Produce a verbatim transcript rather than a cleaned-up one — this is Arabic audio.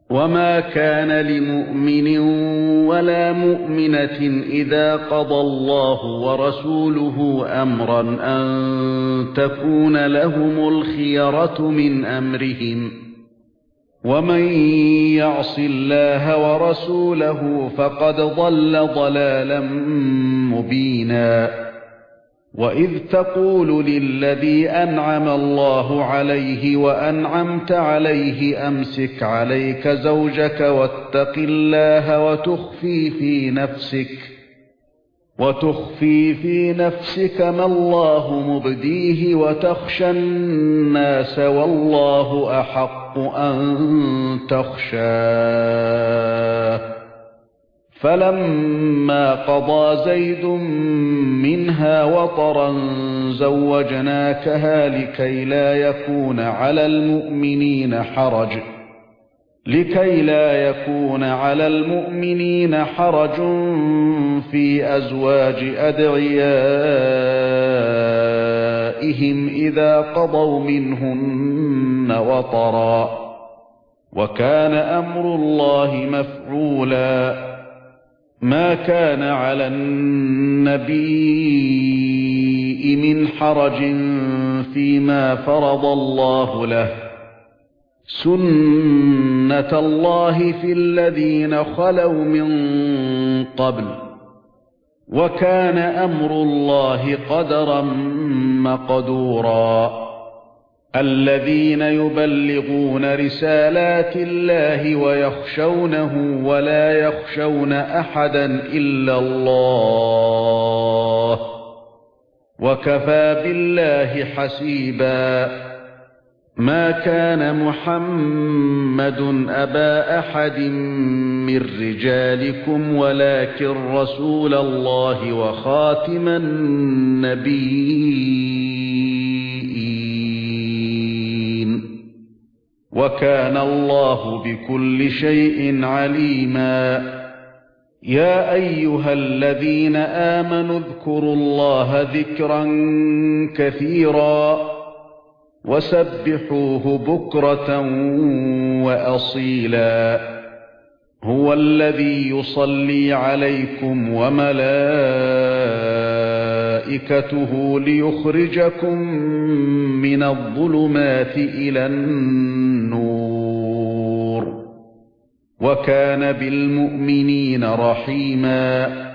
وما كان لمؤمن ولا مؤمنة إذا قضى الله ورسوله أمرا أن تكون لهم الخيرة من أمرهم ومن يعص الله ورسوله فقد ضل ضلالا مبينا وإذ تقول للذي أنعم الله عليه وأنعمت عليه أمسك عليك زوجك واتق الله وتخفي في نفسك وتخفي في نفسك ما الله مبديه وتخشى الناس والله أحق أن تخشاه فلما قضى زيد منها وطرا زوجناكها لكي لا يكون على المؤمنين حرج لكي لا يكون على المؤمنين حرج في أزواج أدعيائهم إذا قضوا منهن وطرا وكان أمر الله مفعولا ما كان على النبي من حرج فيما فرض الله له سنة الله في الذين خلوا من قبل وكان أمر الله قدرا مقدورا الذين يبلغون رسالات الله ويخشونه ولا يخشون أحدا إلا الله وكفى بالله حسيبا ما كان محمد أبا أحد من رجالكم ولكن رسول الله وخاتم النبيين وكان الله بكل شيء عليما يا أيها الذين آمنوا اذكروا الله ذكرا كثيرا وسبحوه بكرة وأصيلا هو الذي يصلي عليكم وملائكته ليخرجكم من الظلمات إلى النور وكان بالمؤمنين رحيما